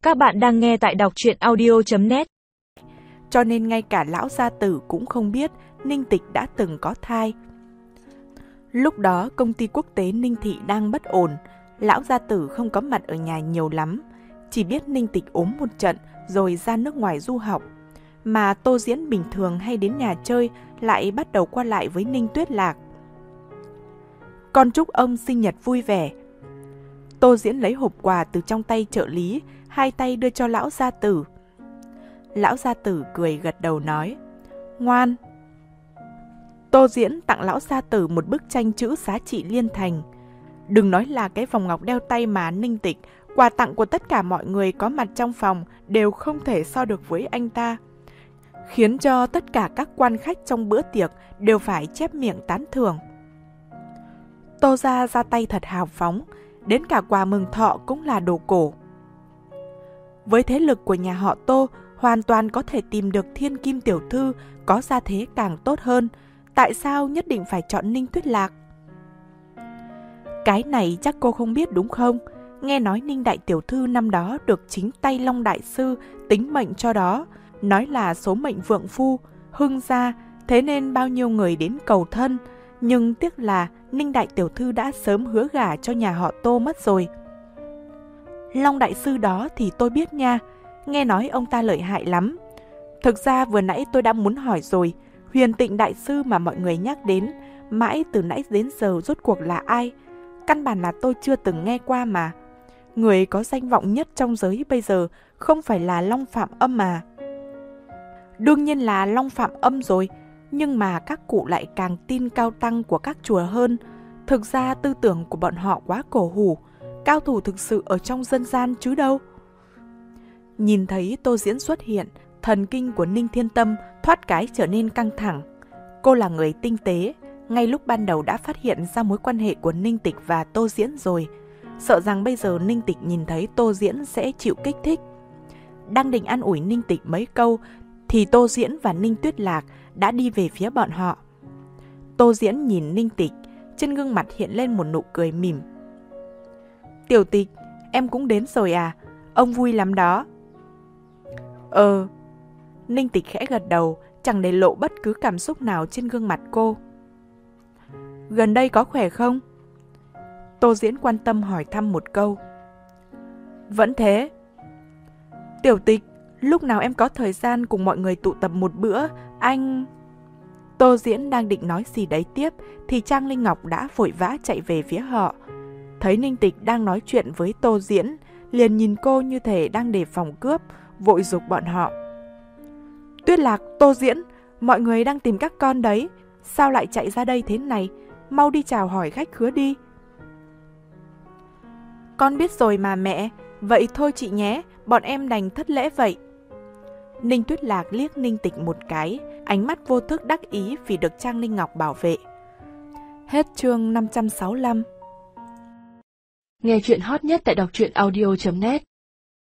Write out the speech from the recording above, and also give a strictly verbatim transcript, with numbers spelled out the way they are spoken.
Các bạn đang nghe tại đọc truyện audio chấm net. Cho nên ngay cả lão gia tử cũng không biết Ninh Tịch đã từng có thai. Lúc đó công ty quốc tế Ninh Thị đang bất ổn, lão gia tử không có mặt ở nhà nhiều lắm, chỉ biết Ninh Tịch ốm một trận rồi ra nước ngoài du học. Mà Tô Diễn bình thường hay đến nhà chơi lại bắt đầu qua lại với Ninh Tuyết Lạc. Con chúc ông sinh nhật vui vẻ. Tô Diễn lấy hộp quà từ trong tay trợ lý, hai tay đưa cho lão gia tử. Lão gia tử cười gật đầu nói, ngoan. Tô Diễn tặng lão gia tử một bức tranh chữ giá trị liên thành. Đừng nói là cái vòng ngọc đeo tay mà Ninh Tịch, quà tặng của tất cả mọi người có mặt trong phòng đều không thể so được với anh ta, khiến cho tất cả các quan khách trong bữa tiệc đều phải chép miệng tán thưởng. Tô gia ra tay thật hào phóng, đến cả quà mừng thọ cũng là đồ cổ. Với thế lực của nhà họ Tô, hoàn toàn có thể tìm được thiên kim tiểu thư có gia thế càng tốt hơn. Tại sao nhất định phải chọn Ninh Tuyết Lạc? Cái này chắc cô không biết đúng không? Nghe nói Ninh đại tiểu thư năm đó được chính tay Long đại sư tính mệnh cho đó, nói là số mệnh vượng phu, hưng gia, thế nên bao nhiêu người đến cầu thân. Nhưng tiếc là Ninh đại tiểu thư đã sớm hứa gả cho nhà họ Tô mất rồi. Long đại sư đó thì tôi biết nha, nghe nói ông ta lợi hại lắm. Thực ra vừa nãy tôi đã muốn hỏi rồi, Huyền Tịnh đại sư mà mọi người nhắc đến, mãi từ nãy đến giờ rốt cuộc là ai? Căn bản là tôi chưa từng nghe qua mà. Người có danh vọng nhất trong giới bây giờ không phải là Long Phạm Âm mà. Đương nhiên là Long Phạm Âm rồi, nhưng mà các cụ lại càng tin cao tăng của các chùa hơn. Thực ra tư tưởng của bọn họ quá cổ hủ, cao thủ thực sự ở trong dân gian chứ đâu. Nhìn thấy Tô Diễn xuất hiện, thần kinh của Ninh Thiên Tâm thoát cái trở nên căng thẳng. Cô là người tinh tế, ngay lúc ban đầu đã phát hiện ra mối quan hệ của Ninh Tịch và Tô Diễn rồi. Sợ rằng bây giờ Ninh Tịch nhìn thấy Tô Diễn sẽ chịu kích thích. Đang định an ủi Ninh Tịch mấy câu thì Tô Diễn và Ninh Tuyết Lạc đã đi về phía bọn họ. Tô Diễn nhìn Ninh Tịch, trên gương mặt hiện lên một nụ cười mỉm. Tiểu Tịch, em cũng đến rồi à? Ông vui lắm đó. Ờ. Ninh Tịch khẽ gật đầu, chẳng để lộ bất cứ cảm xúc nào trên gương mặt cô. Gần đây có khỏe không? Tô Diễn quan tâm hỏi thăm một câu. Vẫn thế. Tiểu Tịch, lúc nào em có thời gian cùng mọi người tụ tập một bữa, anh... Tô Diễn đang định nói gì đấy tiếp thì Trang Linh Ngọc đã vội vã chạy về phía họ. Thấy Ninh Tịch đang nói chuyện với Tô Diễn, liền nhìn cô như thể đang đề phòng cướp, vội giục bọn họ. Tuyết Lạc, Tô Diễn, mọi người đang tìm các con đấy, sao lại chạy ra đây thế này? Mau đi chào hỏi khách khứa đi. Con biết rồi mà mẹ, vậy thôi chị nhé, bọn em đành thất lễ vậy. Ninh Tuyết Lạc liếc Ninh Tịch một cái, ánh mắt vô thức đắc ý vì được Trang Linh Ngọc bảo vệ. Hết chương năm trăm sáu mươi lăm. Nghe chuyện hot nhất tại đọc truyện audio chấm net.